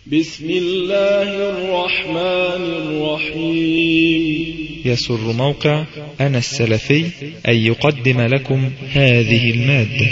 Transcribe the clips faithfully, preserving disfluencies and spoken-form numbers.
بسم الله الرحمن الرحيم. يسر موقع أنا السلفي أن يقدم لكم هذه المادة.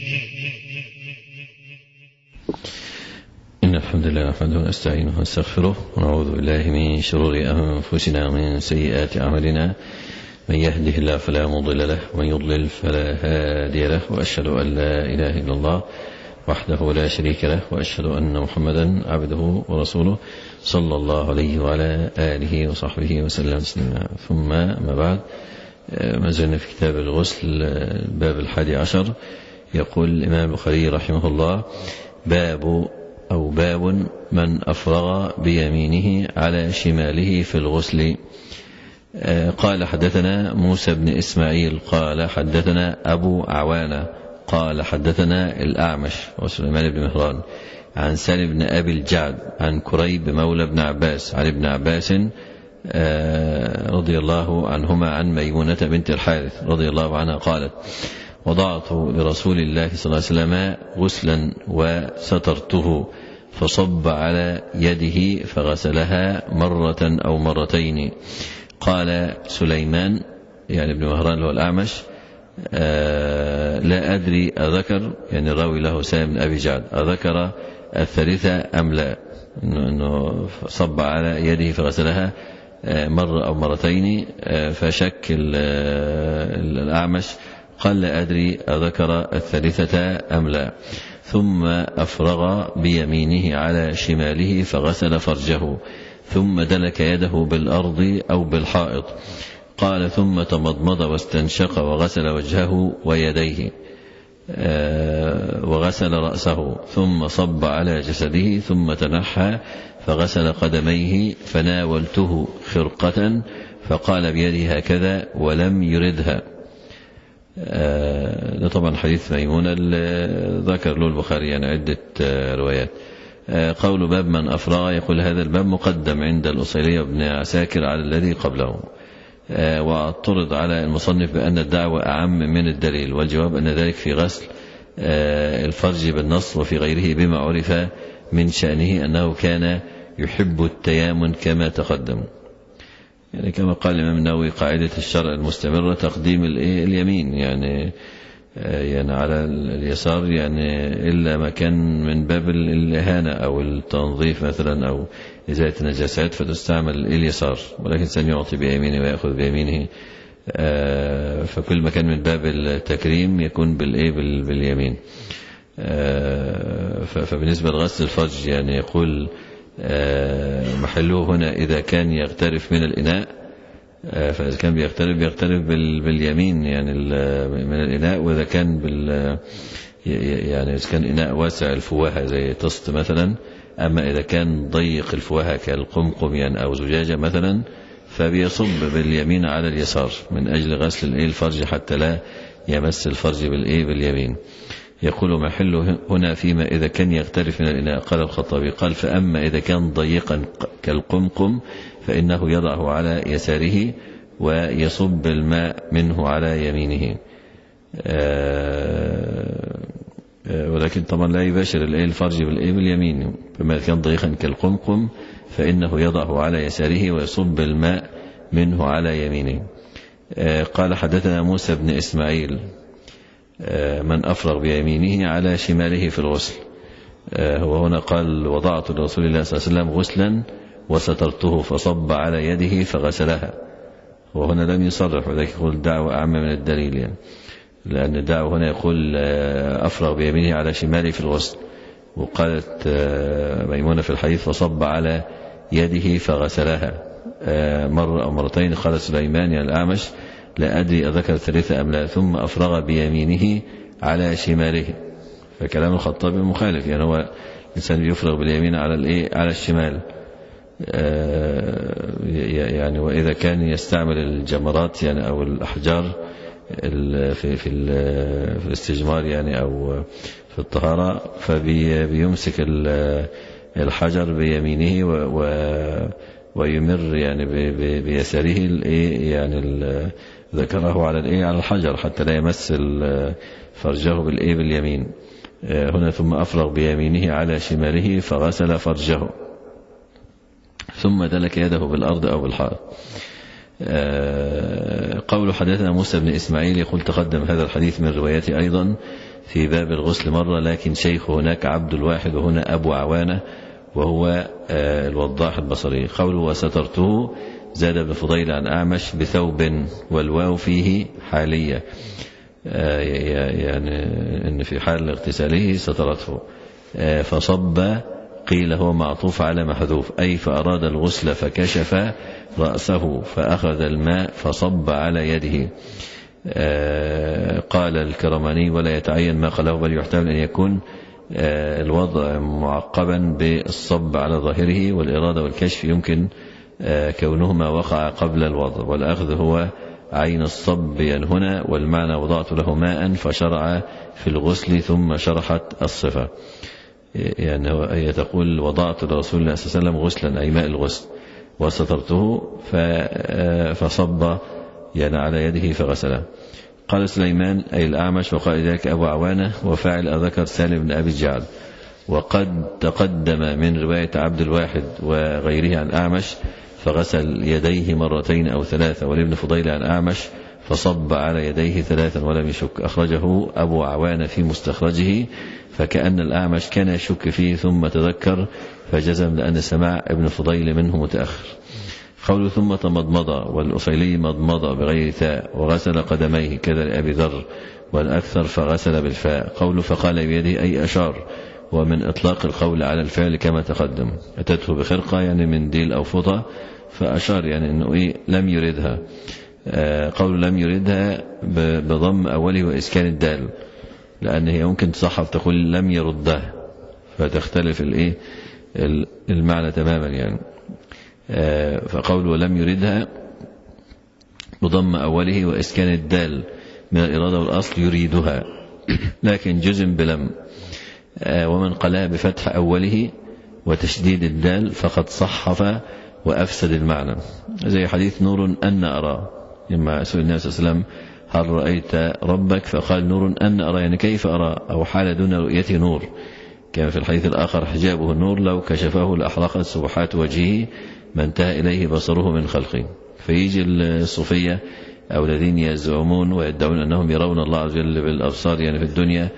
إن الحمد لله نحمده ونستعينه ونستغفره ونعوذ بالله من شرور أنفسنا ومن سيئات أعمالنا، من يهده الله فلا مضل له ومن يضلل فلا هادي له، وأشهد أن لا إله إلا الله وحده لا شريك له، وأشهد أن محمدا عبده ورسوله صلى الله عليه وعلى آله وصحبه وسلم تسليما. ثم ما بعد، ما زلنا في كتاب الغسل الباب الحادي عشر. يقول الإمام البخاري رحمه الله: باب أو باب من أفرغ بيمينه على شماله في الغسل. قال حدثنا موسى بن إسماعيل قال حدثنا أبو عوانة قال حدثنا الأعمش وسليمان بن مهران عن سالم بن أبي الجعد عن كريب مولى بن عباس عن ابن عباس رضي الله عنهما عن ميمونة بنت الحارث رضي الله عنها قالت: وضعت لرسول الله صلى الله عليه وسلم غسلا وسترته فصب على يده فغسلها مرة أو مرتين. قال سليمان يعني ابن مهران هو الأعمش: آه لا أدري أذكر، يعني الراوي له سالم بن أبي جعد، أذكر الثالثة أم لا، إنه, إنه صب على يده فغسلها آه مرة أو مرتين. آه فشك الأعمش قال: لا أدري أذكر الثالثة أم لا. ثم أفرغ بيمينه على شماله فغسل فرجه، ثم دلك يده بالأرض أو بالحائط. قال: ثم تمضمض واستنشق وغسل وجهه ويديه وغسل رأسه، ثم صب على جسده، ثم تنحى فغسل قدميه، فناولته خرقة فقال بيده هكذا ولم يردها. ده طبعا حديث ميمونة ذكر له البخاري يعني عدة روايات. قول باب من أفرغ، يقول هذا الباب مقدم عند الأصيلية وابن عساكر على الذي قبله، واعترض على المصنف بأن الدعوة أعم من الدليل، والجواب أن ذلك في غسل الفرج بالنص وفي غيره بما عرف من شأنه أنه كان يحب التيامن كما تقدم. يعني كما قال الإمام النووي: قاعدة الشرع المستمرة تقديم اليمين يعني يعني على اليسار، يعني إلا ما كان من باب الإهانة أو التنظيف مثلا أو إزالة النجاسات فتستعمل اليسار، ولكن سنعطي بيمينه ويأخذ بيمينه. فكل ما كان من باب التكريم يكون بالإيه باليمين. فبالنسبة لغسل الفرج يعني يقول محله هنا إذا كان يغترف من الإناء، فإذا كان بيغترف بيغترف باليمين يعني من الإناء، وإذا كان بال يعني إذا كان إناء واسع الفواهة زي طست مثلا. أما إذا كان ضيق الفواهة كالقمقم يعني أو زجاجة مثلا فبيصب باليمين على اليسار من أجل غسل الفرج حتى لا يمس الفرج بالإيه باليمين. يقول محله هنا فيما إذا كان يغترف من الإناء. قال الخطابي قال: فأما إذا كان ضيقا كالقمقم فإنه يضعه على يساره ويصب الماء منه على يمينه. ولكن طبعا لا يباشر الفرج باليمين. فما كان ضيقا كالقمقم فإنه يضعه على يساره ويصب الماء منه على يمينه. قال حدثنا موسى بن إسماعيل من أفرغ بيمينه على شماله في الغسل. هو هنا قال: وضعت لرسول الله صلى الله عليه وسلم غسلا وسترته فصب على يده فغسلها. وهنا لم يصرح، وذلك يقول دعوة أعم من الدليل يعني، لأن الدعوة هنا يقول أفرغ بيمينه على شماله في الغسل. وقالت ميمونة في الحديث: فصب على يده فغسلها مرة أو مرتين. قال سليمان يعني الأعمش: لا أدري أذكر الثالثة أم لا. ثم أفرغ بيمينه على شماله. فكلام الخطابي مخالف، يعني هو الإنسان يفرغ باليمين على الإيه على الشمال. يعني وإذا كان يستعمل الجمرات يعني أو الأحجار في في الاستجمار يعني أو في الطهارة، فبيمسك الحجر بيمينه ويمر يعني بيساره يعني ذكره على الايه على الحجر حتى لا يمس فرجه بالايه باليمين. هنا ثم أفرغ بيمينه على شماله فغسل فرجه ثم دلك يده بالأرض أو بالحائط. قول حدثنا موسى بن إسماعيل يقول تقدم هذا الحديث من روايته أيضا في باب الغسل مرة، لكن شيخ هناك عبد الواحد وهنا أبو عوانة وهو الوضاح البصري. قوله وسترته زاد ابن فضيل عن أعمش بثوب والواو فيه حالية، يعني إن في حال اغتساله سترته. فصب قيل هو معطوف على محذوف، أي فأراد الغسل فكشف رأسه فأخذ الماء فصب على يده. قال الكرماني ولا يتعين ما قاله بل يحتمل أن يكون الوضع معقبا بالصب على ظاهره، والإرادة والكشف يمكن كونهما وقع قبل الوضع، والأخذ هو عين الصب هنا، والمعنى وضعت له ماء فشرع في الغسل ثم شرحت الصفة. يعني هي تقول وضعت لرسول الله صلى الله عليه وسلم غسلا أي ماء الغسل وسترته فصب يعني على يده فغسله. قال سليمان أي الأعمش وقال ذلك أبو عوانة وفاعل أذكر سالم بن أبي الجعد. وقد تقدم من رواية عبد الواحد وغيره عن أعمش فغسل يديه مرتين أو ثلاثة، ولابن فضيل عن أعمش فصب على يديه ثلاثا ولم يشك. أخرجه أبو عوانة في مستخرجه، فكأن الأعمش كان يشك فيه ثم تذكر فجزم لأن سماع ابن فضيل منه متأخر. قوله ثم تمضمض والأصيلي مضمض بغير تاء وغسل قدميه كذا لأبي ذر والأكثر فغسل بالفاء. قوله فقال بيده أي أشار، ومن إطلاق القول على الفعل كما تقدم. أتته بخرقة يعني منديل أو فضة فأشار يعني أنه إيه لم يردها. قول لم يردها بضم أوله وإسكان الدال، لأن هي ممكن تصحف تقول لم يردها فتختلف الإيه المعنى تماما يعني. فقوله لم يردها بضم أوله وإسكان الدال من الإرادة والأصل يريدها، لكن جزم بلم. ومن قالها بفتح أوله وتشديد الدال فقد صحف وأفسد المعنى، زي حديث نور أن أرى، لما سئل النبي صلى الله عليه وسلم هل رأيت ربك فقال نور أن أرى يعني كيف أرى، أو حال دون رؤيته نور. كان في الحديث الآخر حجابه النور لو كشفه لأحرقت سبحات وجهه ما انتهى إليه بصره من خلقه. فيجي الصوفية أو الذين يزعمون ويدعون أنهم يرون الله عز وجل بالأبصار يعني في الدنيا،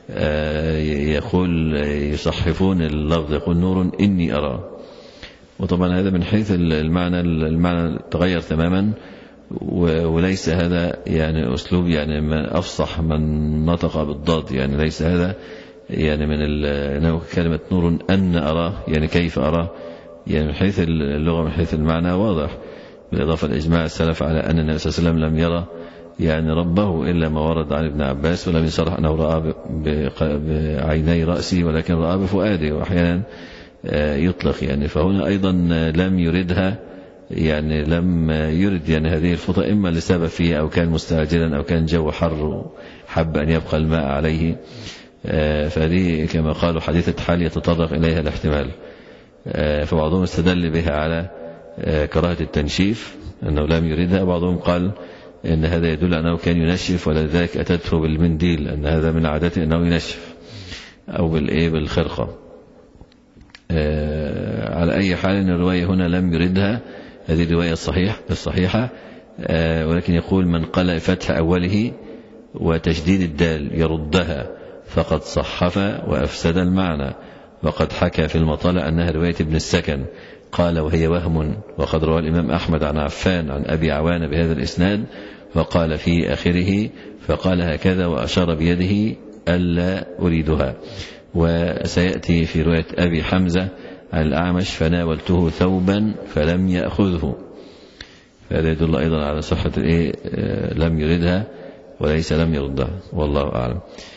يقول يصحفون اللفظ يقول نور إني أرى، وطبعا هذا من حيث المعنى المعنى تغير تماما، وليس هذا يعني أسلوب يعني ما أفصح من نطق بالضاد، يعني ليس هذا يعني من كلمة نور أن أرى يعني كيف أرى، يعني من حيث اللغة من حيث المعنى واضح، بالإضافة لإجماع السلف على أن النبي صلى الله عليه وسلم لم يرى يعني ربه إلا ما ورد عن ابن عباس، ولم يصرح أنه رأى بعيني رأسه ولكن رأى بفؤاده، وأحيانا يطلق يعني. فهنا أيضا لم يردها يعني لم يرد يعني هذه الفطة إما لسبب فيه أو كان مستعجلا أو كان جو حر حب أن يبقى الماء عليه، فهذه كما قالوا حديثة حال يتطرق إليها الاحتمال. فبعضهم استدل بها على كراهة التنشيف أنه لم يردها، بعضهم قال إن هذا يدل أنه كان ينشف ولذلك أتته بالمنديل، أن هذا من عادته أنه ينشف، أو بالإيه بالخرقة. على أي حال إن الرواية هنا لم يردها، هذه الرواية الصحيح الصحيحة، ولكن يقول من قال فتح أوله وتشديد الدال يردها فقد صحف وأفسد المعنى. وقد حكى في المطالع أنها رواية ابن السكن قال وهي وهم، وقد روى الإمام أحمد عن عفان عن أبي عوانة بهذا الإسناد وقال في آخره فقال هكذا وأشار بيده ألا أريدها. وسيأتي في رواية أبي حمزة عن الأعمش فناولته ثوبا فلم يأخذه، فهذا يدل أيضا على صحة الإيه لم يردها وليس لم يردها، والله أعلم.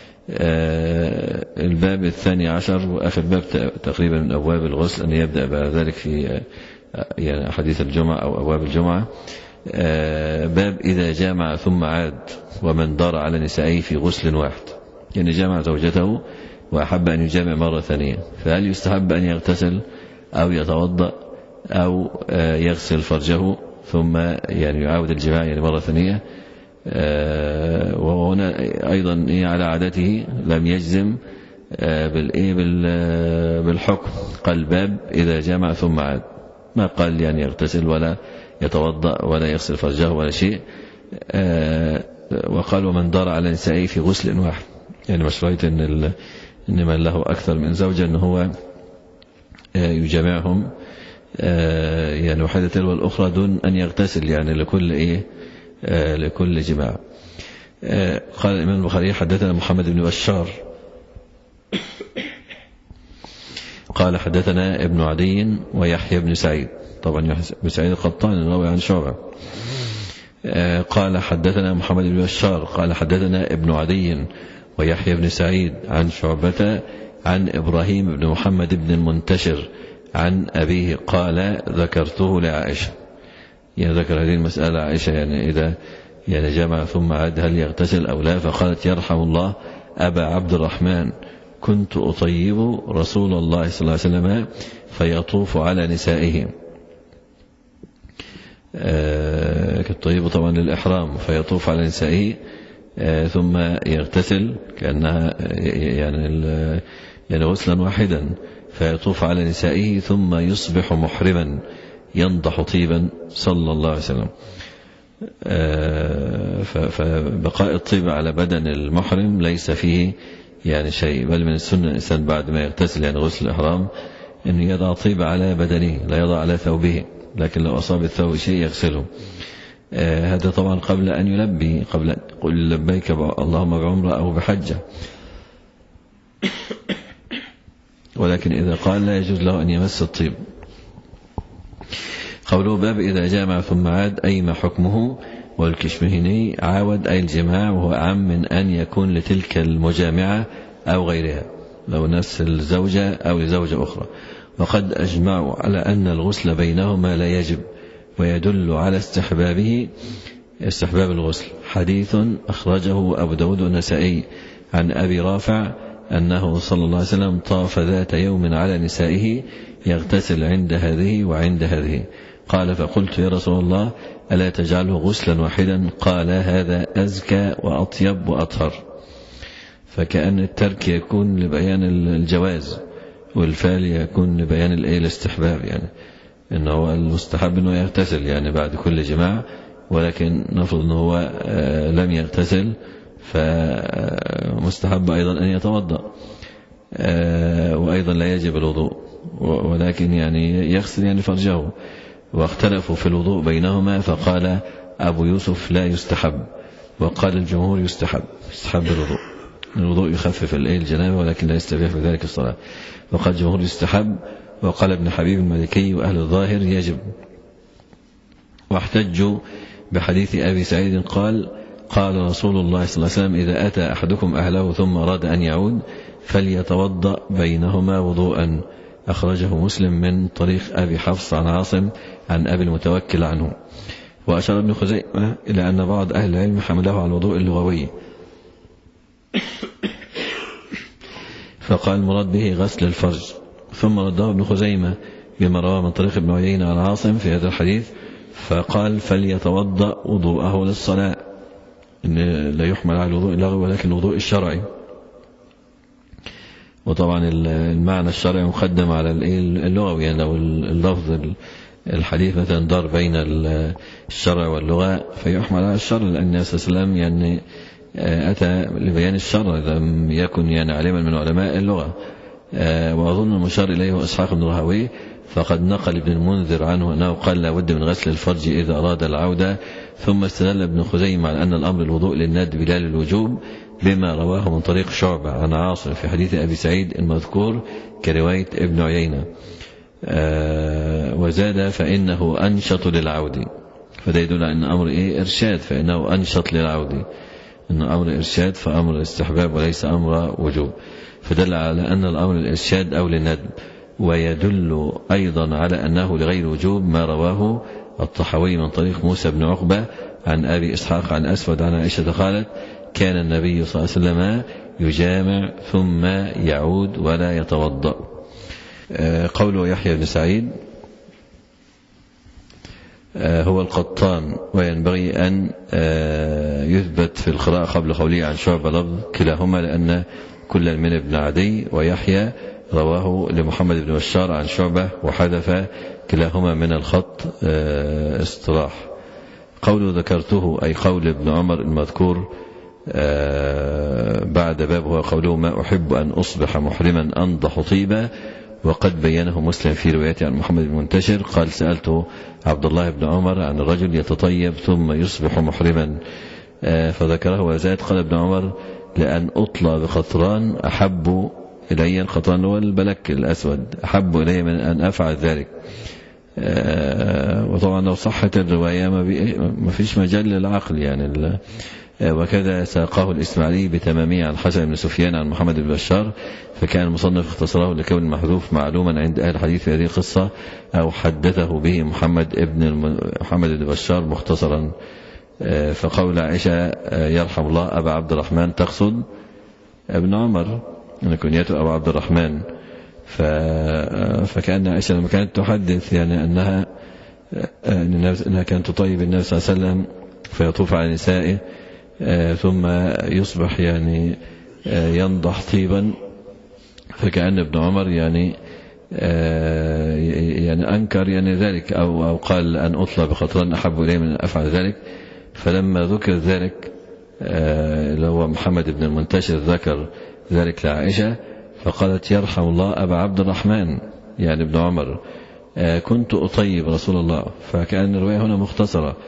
الباب الثاني عشر وآخر باب تقريبا من أبواب الغسل، أن يبدأ بعد ذلك في يعني حديث الجمعة أو أبواب الجمعة. باب إذا جامع ثم عاد ومن دار على نسائه في غسل واحد، يعني جامع زوجته وأحب أن يجامع مرة ثانية، فهل يستحب أن يغتسل أو يتوضأ أو يغسل فرجه ثم يعني يعاود الجماع يعني مرة ثانية؟ وهنا أيضا على عادته لم يجزم بالإيه بالحكم، قال باب إذا جمع ثم عاد، ما قال يعني يغتسل ولا يتوضأ ولا يغسل فرجه ولا شيء. وقال ومن دار على نسائه في غسل واحد، يعني مشروعية إن إن من له أكثر من زوجة إن هو يجمعهم يعني واحدة تلو الأخرى دون أن يغتسل، يعني لكل إيه لكل جماع. قال الإمام البخاري حدثنا محمد بن بشار قال حدثنا ابن عدي ويحيى بن سعيد، طبعا يحيى بن سعيد القطان روى عن شعبة. قال حدثنا محمد بن بشار قال حدثنا ابن عدي ويحيى بن سعيد عن شعبة عن إبراهيم بن محمد بن المنتشر عن أبيه قال ذكرته لعائشة، يعني ذكر هذه المسألة عائشة، يعني إذا يعني جمع ثم عاد هل يغتسل أو لا؟ فقالت يرحم الله أبا عبد الرحمن كنت أطيب رسول الله صلى الله عليه وسلم فيطوف على نسائه. كالطيب طبعا للإحرام، فيطوف على نسائه ثم يغتسل كأنها يعني يعني غسلا واحدا، فيطوف على نسائه ثم يصبح محرما ينضح طيبا صلى الله عليه وسلم. فبقاء الطيب على بدن المحرم ليس فيه يعني شيء، بل من السنة الإنسان بعد ما يغتسل يعني غسل الإحرام أن يضع طيب على بدنه، لا يضع على ثوبه، لكن لو أصاب الثوب شيء يغسله. هذا طبعا قبل أن يلبي، قبل أن يقول لبيك اللهم بعمرة أو بحجة. ولكن إذا قال لا يجوز له أن يمس الطيب. قوله باب إذا جامع ثم عاد أي ما حكمه، والكشمهني عاود أي الجماع، وهو أعم من أن يكون لتلك المجامعة أو غيرها، لو نفس الزوجة أو زوجة أخرى. وقد أجمعوا على أن الغسل بينهما لا يجب، ويدل على استحبابه استحباب الغسل حديث أخرجه أبو داود والنسائي عن أبي رافع أنه صلى الله عليه وسلم طاف ذات يوم على نسائه يغتسل عند هذه وعند هذه، قال فقلت يا رسول الله ألا تجعله غسلا واحدا؟ قال هذا أزكى وأطيب وأطهر. فكأن الترك يكون لبيان الجواز، والفعل يكون لبيان الاستحباب، يعني إنه المستحب أنه يغتسل يعني بعد كل جماع، ولكن نفرض أنه هو لم يغتسل فمستحب أيضا أن يتوضأ، وأيضا لا يجب الوضوء، ولكن يعني يغسل يعني فرجه. واختلفوا في الوضوء بينهما، فقال أبو يوسف لا يستحب، وقال الجمهور يستحب يستحب الوضوء، الوضوء يخفف الجنابة ولكن لا يستبيح بذلك الصلاة. وقال الجمهور يستحب، وقال ابن حبيب المالكي وأهل الظاهر يجب. واحتجوا بحديث أبي سعيد قال قال رسول الله صلى الله عليه وسلم إذا أتى أحدكم أهله ثم أراد أن يعود فليتوضأ بينهما وضوءا، أخرجه مسلم من طريق أبي حفص عن عاصم عن أبي المتوكل عنه. وأشار ابن خزيمة إلى أن بعض أهل العلم حمله على الوضوء اللغوي، فقال المراد به غسل الفرج، ثم رده ابن خزيمة بما رواه من طريق ابن عيينة عن عاصم في هذا الحديث، فقال فليتوضأ وضوءه للصلاة، إن لا يحمل على الوضوء اللغوي ولكن الوضوء الشرعي. وطبعا المعنى الشرعي مقدم على اللغوي، يعني لو اللفظ الحديث مثلا دار بين الشرع واللغة فيحمل على الشرع، لأن النبي صلى الله عليه وسلم يعني أتى لبيان الشرع لم يكن يعني علما من علماء اللغة. وأظن المشار إليه إسحاق بن راهويه، فقد نقل ابن المنذر عنه أنه قال لا بد من غسل الفرج إذا أراد العودة. ثم استدل ابن خزيمة على أن الأمر الوضوء للند بلا للوجوب بما رواه من طريق شعبة عن عاصم في حديث أبي سعيد المذكور كرواية ابن عيينة. وزاد فإنه أنشط للعود، فده يدل على أن أمر إيه إرشاد، فإنه أنشط للعود، أن أمر إرشاد فأمر استحباب وليس أمر وجوب، فدل على أن الأمر الإرشاد أو للندب. ويدل أيضا على أنه لغير وجوب ما رواه الطحاوي من طريق موسى بن عقبة عن أبي إسحاق عن أسود عن عائشة قالت كان النبي صلى الله عليه وسلم يجامع ثم يعود ولا يتوضأ. قوله يحيى بن سعيد هو القطان، وينبغي أن يثبت في القراءة قبل قوله عن شعبة لفظ كلاهما، لأن كل من ابن عدي، ويحيى رواه لمحمد بن بشار عن شعبة وحذف كلاهما من الخط اصطلاح. قول ذكرته أي قول ابن عمر المذكور بعد باب هو قوله ما أحب أن أصبح محرما أنضح طيبا، وقد بينه مسلم في روايته عن محمد المنتشر قال سألته عبد الله بن عمر عن الرجل يتطيب ثم يصبح محرما فذكره وزاد قال ابن عمر لأن أطلى بقطران أحب إلي، القطران هو البلك الأسود، أحب إلي من أن أفعل ذلك. وطبعا لو صحت الرواية ما فيش مجال للعقل يعني. وكذا ساقاه الإسماعيلي بتمامية عن حسن بن سفيان عن محمد بن بشار، فكان المصنف اختصره لكون المحذوف معلوما عند أهل الحديث في هذه القصة، أو حدثه به محمد ابن محمد بن بشار مختصرا. فقول عائشة يرحم الله أبا عبد الرحمن تقصد ابن عمر أن كنيته أبا عبد الرحمن، فكأن عائشة لما كانت تحدث يعني أنها أنها كانت تطيب النبي صلى الله عليه وسلم فيطوف على نسائه ثم يصبح يعني ينضح طيبا، فكأن ابن عمر يعني يعني أنكر يعني ذلك أو أو قال أن أطلى بقطران أحب إليه من أن أفعل ذلك. فلما ذكر ذلك لو محمد بن المنتشر ذكر ذلك لعائشة فقالت يرحم الله أبا عبد الرحمن يعني ابن عمر كنت أطيب رسول الله. فكأن الرواية هنا مختصرة،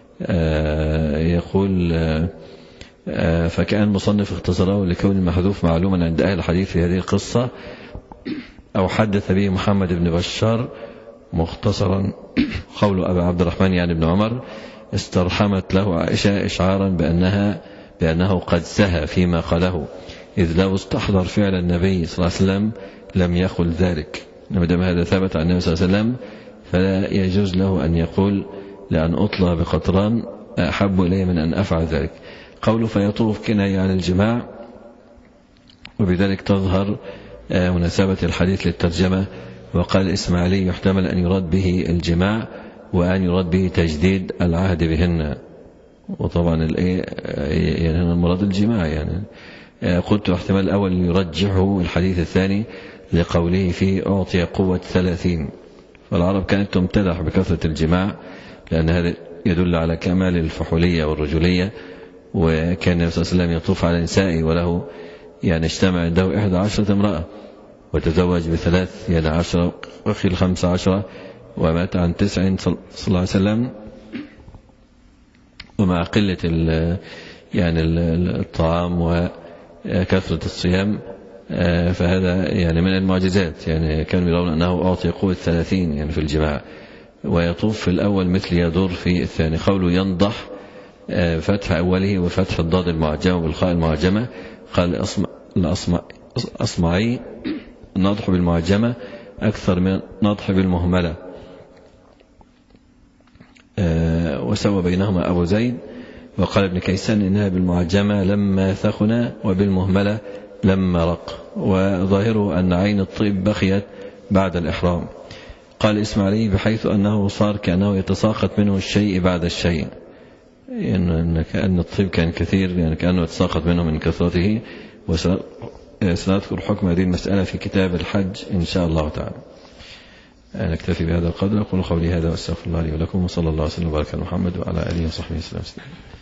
يقول فكأن مصنف اختصره لكون المحذوف معلوما عند أهل الحديث في هذه القصة، أو حدث به محمد بن بشار مختصرا. قول أبا عبد الرحمن يعني ابن عمر استرحمت له عائشة إشعارا بأنها بأنه قد سهى فيما قاله، إذ لو استحضر فعل النبي صلى الله عليه وسلم لم يقل ذلك. ما دام هذا ثبت عن النبي صلى الله عليه وسلم فلا يجوز له أن يقول لأن أطلى بقطران أحب إلي من أن أفعل ذلك. قوله فيطوف كناية عن الجماع، وبذلك تظهر مناسبة الحديث للترجمة. وقال الإسماعيلي يحتمل أن يراد به الجماع وأن يراد به تجديد العهد بهن، وطبعا يعني المراد الجماع يعني. قلت احتمال الأول يرجحه الحديث الثاني لقوله فيه أعطي قوة ثلاثين، فالعرب كانت تمتدح بكثرة الجماع لأن هذا يدل على كمال الفحولية والرجولية. وكان النبي صلى الله عليه وسلم يطوف على نسائه وله يعني اجتمع عنده إحدى عشرة امرأة، وتزوج بثلاث يعني عشرة وقيل خمسة عشرة، ومات عن تسع صلى الله عليه وسلم. ومع قلة يعني الطعام وكثرة الصيام فهذا يعني من المعجزات، يعني كانوا يرون أنه أعطي قوة ثلاثين يعني في الجماع. ويطوف في الأول مثل يدور في الثاني. قوله ينضح فتح أوله وفتح الضاد المعجمة بالخاء المعجمة. قال الأصمعي النضح بالمعجمة أكثر من نضح بالمهملة، وسوى بينهما أبو زيد. وقال ابن كيسان إنها بالمعجمة لما ثخن وبالمهملة لما رق، وظاهره أن عين الطيب بقيت بعد الإحرام. قال إسماعيلي بحيث أنه صار كأنه يتساقط منه الشيء بعد الشيء، يعني كأن الطيب كان كثير يعني كأنه يتساقط منه من كثرته. وسنذكر حكم هذه المسألة في كتاب الحج إن شاء الله تعالى. نكتفي بهذا القدر. أقول قولي هذا واستغفر الله لي ولكم، وصلى الله وسلم وبارك على محمد وعلى آله وصحبه وسلم.